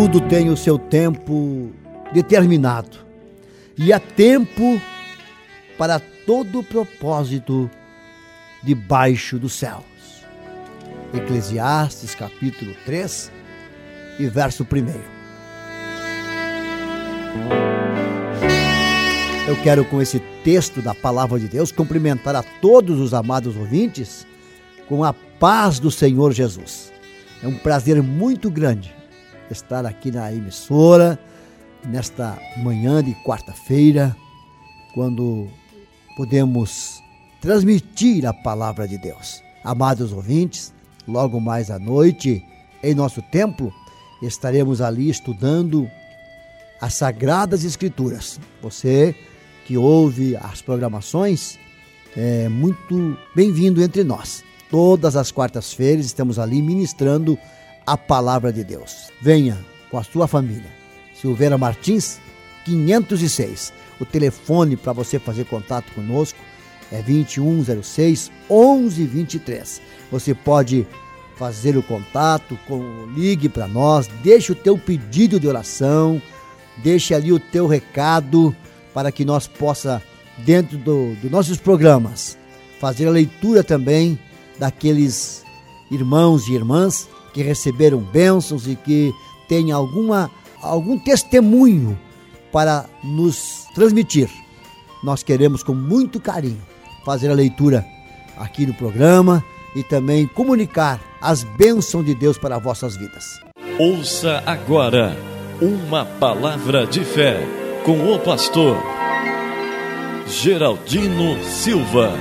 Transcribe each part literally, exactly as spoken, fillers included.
Tudo tem o seu tempo determinado e há tempo para todo propósito debaixo dos céus. Eclesiastes capítulo três e verso primeiro. Eu quero, com esse texto da palavra de Deus, cumprimentar a todos os amados ouvintes com a paz do Senhor Jesus. É um prazer muito grande estar aqui na emissora, nesta manhã de quarta-feira, quando podemos transmitir a palavra de Deus. Amados ouvintes, logo mais à noite, em nosso templo, estaremos ali estudando as Sagradas Escrituras. Você que ouve as programações, é muito bem-vindo entre nós. Todas as quartas-feiras estamos ali ministrando a palavra de Deus. Venha com a sua família. Silveira Martins, quinhentos e seis. O telefone para você fazer contato conosco é vinte e um zero seis, onze vinte e três. Você pode fazer o contato, ligue para nós, deixe o teu pedido de oração, deixe ali o teu recado para que nós possa, dentro do, dos nossos programas, fazer a leitura também daqueles irmãos e irmãs que receberam bênçãos e que têm alguma, algum testemunho para nos transmitir. Nós queremos, com muito carinho, fazer a leitura aqui no programa e também comunicar as bênçãos de Deus para as vossas vidas. Ouça agora uma palavra de fé com o pastor Geraldino Silva.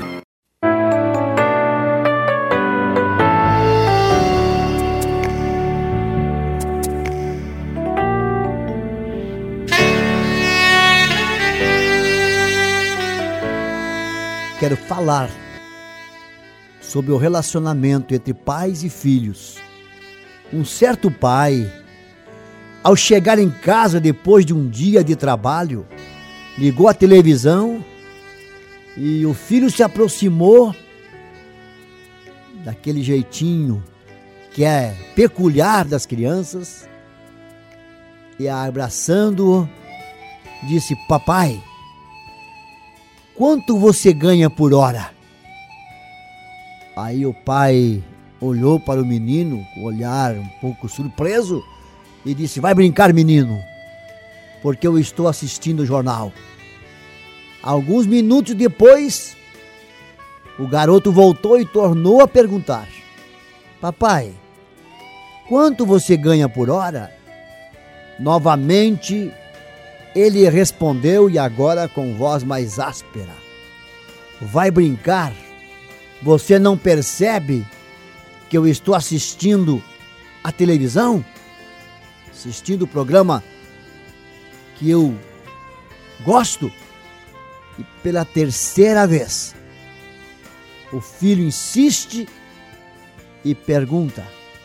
Quero falar sobre o relacionamento entre pais e filhos. Um certo pai, ao chegar em casa depois de um dia de trabalho, ligou a televisão e o filho se aproximou daquele jeitinho que é peculiar das crianças e, abraçando-o, disse: papai, quanto você ganha por hora? Aí o pai olhou para o menino com um olhar um pouco surpreso e disse: vai brincar, menino, porque eu estou assistindo o jornal. Alguns minutos depois, o garoto voltou e tornou a perguntar: papai, quanto você ganha por hora? Novamente ele respondeu, e agora com voz mais áspera: vai brincar? Você não percebe que eu estou assistindo a televisão? Assistindo o programa que eu gosto? E pela terceira vez, o filho insiste e pergunta.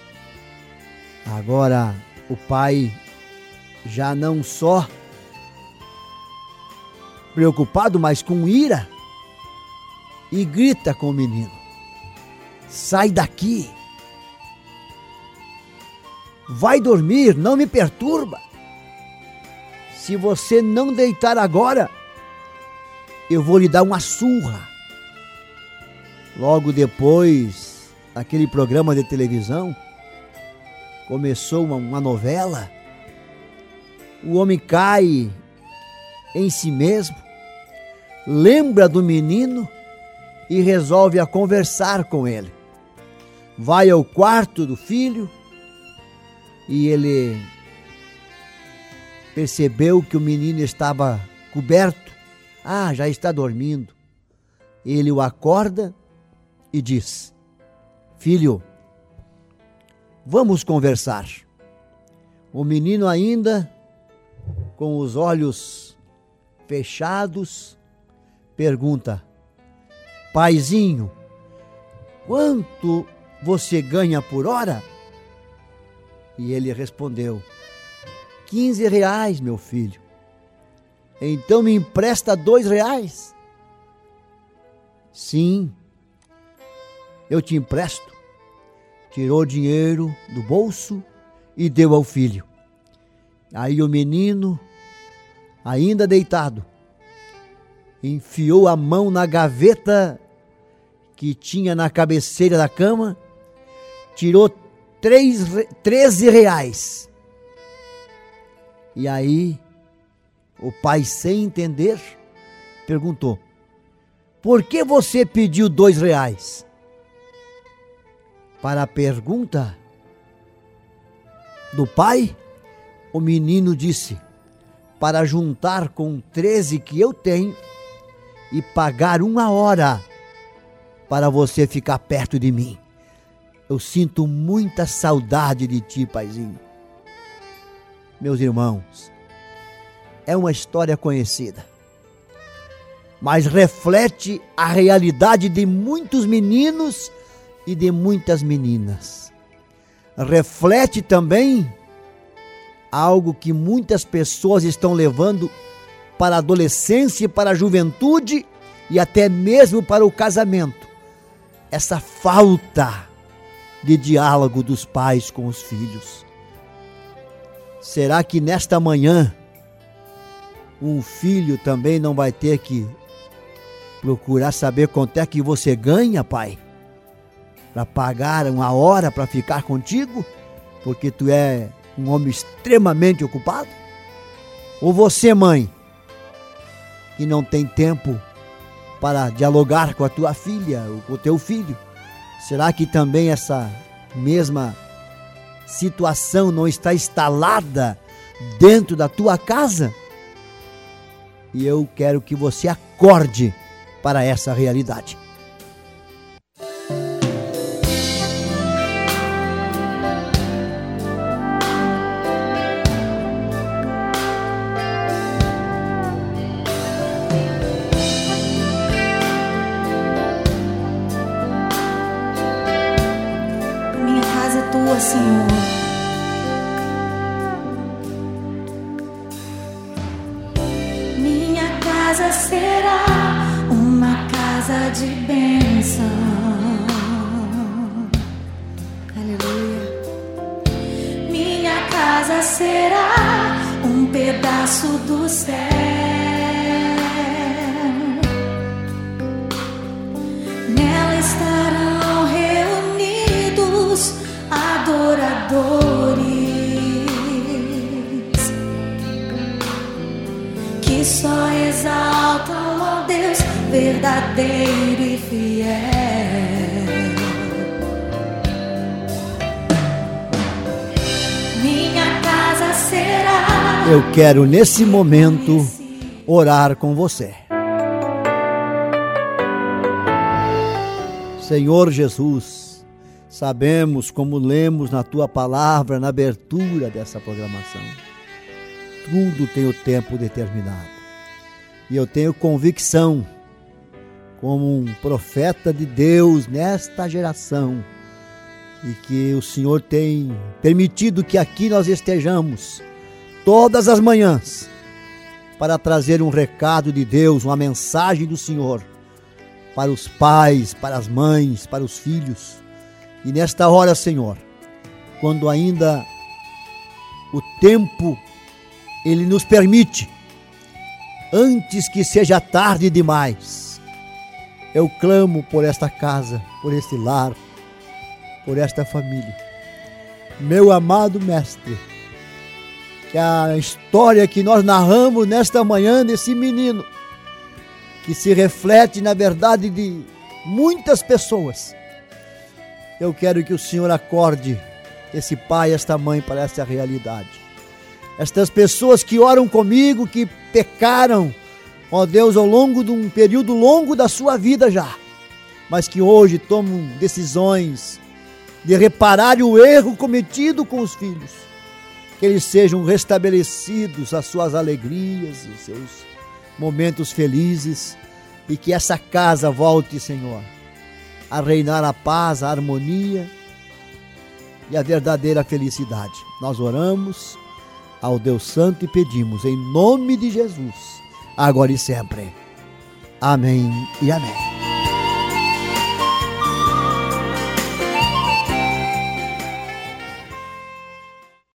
Agora o pai, já não só preocupado, mas com ira, e grita com o menino: sai daqui, vai dormir, não me perturba. Se você não deitar agora, eu vou lhe dar uma surra. Logo depois, aquele programa de televisão, começou uma, uma novela. O homem cai em si mesmo, lembra do menino e resolve a conversar com ele. Vai ao quarto do filho e ele percebeu que o menino estava coberto. Ah, já está dormindo. Ele o acorda e diz: filho, vamos conversar. O menino, ainda com os olhos fechados, pergunta: paizinho, quanto você ganha por hora? E ele respondeu: quinze reais, meu filho. Então me empresta dois reais? Sim, eu te empresto. Tirou o dinheiro do bolso e deu ao filho. Aí o menino, ainda deitado, enfiou a mão na gaveta que tinha na cabeceira da cama, tirou três, treze reais. E aí, o pai, sem entender, perguntou: por que você pediu dois reais? Para a pergunta do pai, o menino disse: para juntar com treze que eu tenho e pagar uma hora para você ficar perto de mim. Eu sinto muita saudade de ti, paizinho. Meus irmãos, é uma história conhecida, mas reflete a realidade de muitos meninos e de muitas meninas. Reflete também algo que muitas pessoas estão levando para a adolescência, para a juventude e até mesmo para o casamento. Essa falta de diálogo dos pais com os filhos. Será que nesta manhã um filho também não vai ter que procurar saber quanto é que você ganha, pai? Para pagar uma hora para ficar contigo? Porque tu é um homem extremamente ocupado? Ou você, mãe, que não tem tempo para dialogar com a tua filha ou com o teu filho? Será que também essa mesma situação não está instalada dentro da tua casa? E eu quero que você acorde para essa realidade. Senhor, minha casa será uma casa de bênção. Aleluia. Minha casa será um pedaço do céu. Nela estarão reunidos adoradores que só exaltam ao Deus verdadeiro e fiel. Minha casa será. Eu quero nesse momento orar com você. Senhor Jesus, sabemos, como lemos na tua palavra, na abertura dessa programação, tudo tem o tempo determinado. E eu tenho convicção, como um profeta de Deus nesta geração, e que o Senhor tem permitido que aqui nós estejamos todas as manhãs para trazer um recado de Deus, uma mensagem do Senhor para os pais, para as mães, para os filhos. E nesta hora, Senhor, quando ainda o tempo Ele nos permite, antes que seja tarde demais, eu clamo por esta casa, por este lar, por esta família. Meu amado Mestre, que a história que nós narramos nesta manhã desse menino, que se reflete na verdade de muitas pessoas, eu quero que o Senhor acorde esse pai, esta mãe para essa realidade. Estas pessoas que oram comigo, que pecaram, ó Deus, ao longo de um período longo da sua vida já, mas que hoje tomam decisões de reparar o erro cometido com os filhos, que eles sejam restabelecidos as suas alegrias, os seus momentos felizes, e que essa casa volte, Senhor, a reinar a paz, a harmonia e a verdadeira felicidade. Nós oramos ao Deus Santo e pedimos em nome de Jesus, agora e sempre. Amém e amém.